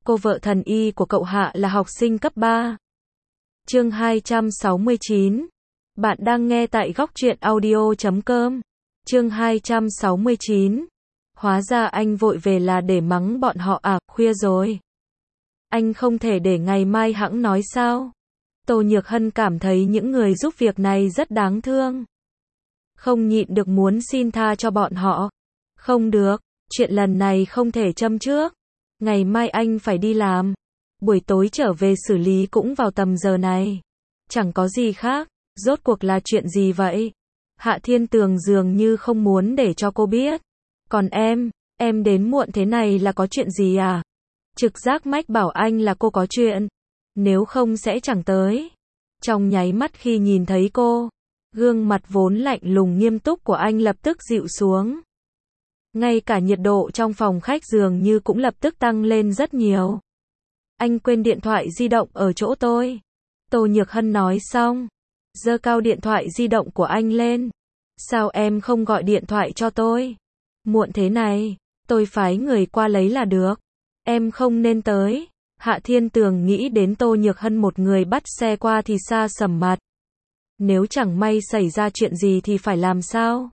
cô vợ thần y của cậu Hạ là học sinh cấp 3. Chương 269. Bạn đang nghe tại góc truyện audio.com. Chương 269. Hóa ra anh vội về là để mắng bọn họ à, khuya rồi. Anh không thể để ngày mai hẵng nói sao? Tô Nhược Hân cảm thấy những người giúp việc này rất đáng thương. Không nhịn được muốn xin tha cho bọn họ. Không được, chuyện lần này không thể châm trước. Ngày mai anh phải đi làm. Buổi tối trở về xử lý cũng vào tầm giờ này. Chẳng có gì khác, rốt cuộc là chuyện gì vậy? Hạ Thiên Tường dường như không muốn để cho cô biết. Còn em đến muộn thế này là có chuyện gì à? Trực giác mách bảo anh là cô có chuyện. Nếu không sẽ chẳng tới. Trong nháy mắt khi nhìn thấy cô, gương mặt vốn lạnh lùng nghiêm túc của anh lập tức dịu xuống. Ngay cả nhiệt độ trong phòng khách dường như cũng lập tức tăng lên rất nhiều. Anh quên điện thoại di động ở chỗ tôi. Tô Nhược Hân nói xong, giơ cao điện thoại di động của anh lên. Sao em không gọi điện thoại cho tôi? Muộn thế này, tôi phái người qua lấy là được. Em không nên tới. Hạ Thiên Tường nghĩ đến Tô Nhược Hân một người bắt xe qua thì xa sầm mặt. Nếu chẳng may xảy ra chuyện gì thì phải làm sao?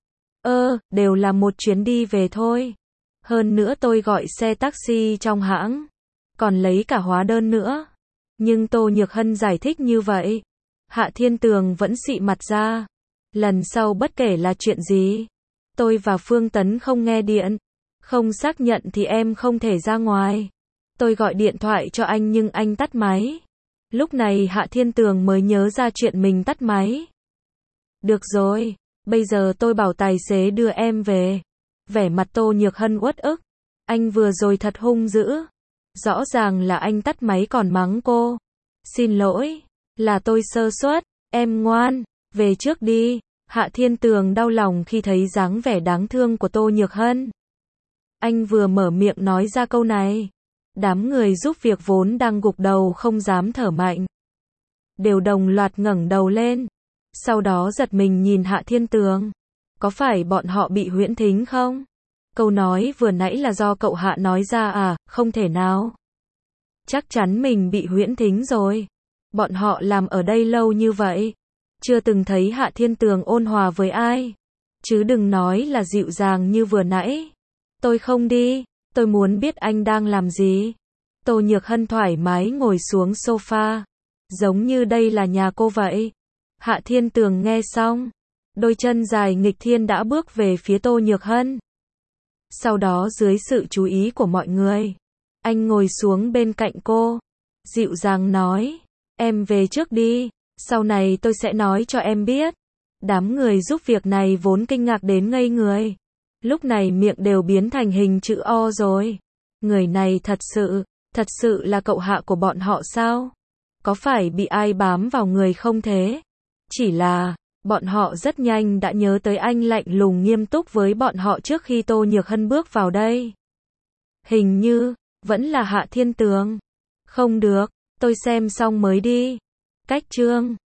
Đều là một chuyến đi về thôi. Hơn nữa tôi gọi xe taxi trong hãng. Còn lấy cả hóa đơn nữa. Nhưng Tô Nhược Hân giải thích như vậy. Hạ Thiên Tường vẫn xị mặt ra. Lần sau bất kể là chuyện gì, tôi và Phương Tấn không nghe điện. Không xác nhận thì em không thể ra ngoài. Tôi gọi điện thoại cho anh nhưng anh tắt máy. Lúc này Hạ Thiên Tường mới nhớ ra chuyện mình tắt máy. Được rồi, bây giờ tôi bảo tài xế đưa em về. Vẻ mặt Tô Nhược Hân uất ức. Anh vừa rồi thật hung dữ. Rõ ràng là anh tắt máy còn mắng cô. Xin lỗi, là tôi sơ suất, em ngoan, về trước đi. Hạ Thiên Tường đau lòng khi thấy dáng vẻ đáng thương của Tô Nhược Hân. Anh vừa mở miệng nói ra câu này, đám người giúp việc vốn đang gục đầu không dám thở mạnh, đều đồng loạt ngẩng đầu lên. Sau đó giật mình nhìn Hạ Thiên Tường. Có phải bọn họ bị huyễn thính không? Câu nói vừa nãy là do cậu Hạ nói ra à? Không thể nào. Chắc chắn mình bị huyễn thính rồi. Bọn họ làm ở đây lâu như vậy, chưa từng thấy Hạ Thiên Tường ôn hòa với ai. Chứ đừng nói là dịu dàng như vừa nãy. Tôi không đi, tôi muốn biết anh đang làm gì. Tô Nhược Hân thoải mái ngồi xuống sofa, giống như đây là nhà cô vậy. Hạ Thiên Tường nghe xong, đôi chân dài nghịch thiên đã bước về phía Tô Nhược Hân. Sau đó dưới sự chú ý của mọi người, anh ngồi xuống bên cạnh cô, dịu dàng nói, em về trước đi, sau này tôi sẽ nói cho em biết. Đám người giúp việc này vốn kinh ngạc đến ngây người. Lúc này miệng đều biến thành hình chữ O rồi. Người này thật sự là cậu Hạ của bọn họ sao? Có phải bị ai bám vào người không thế? Chỉ là, bọn họ rất nhanh đã nhớ tới anh lạnh lùng nghiêm túc với bọn họ trước khi Tô Nhược Hân bước vào đây. Hình như, vẫn là Hạ Thiên Tường. Không được, tôi xem xong mới đi. Cách chương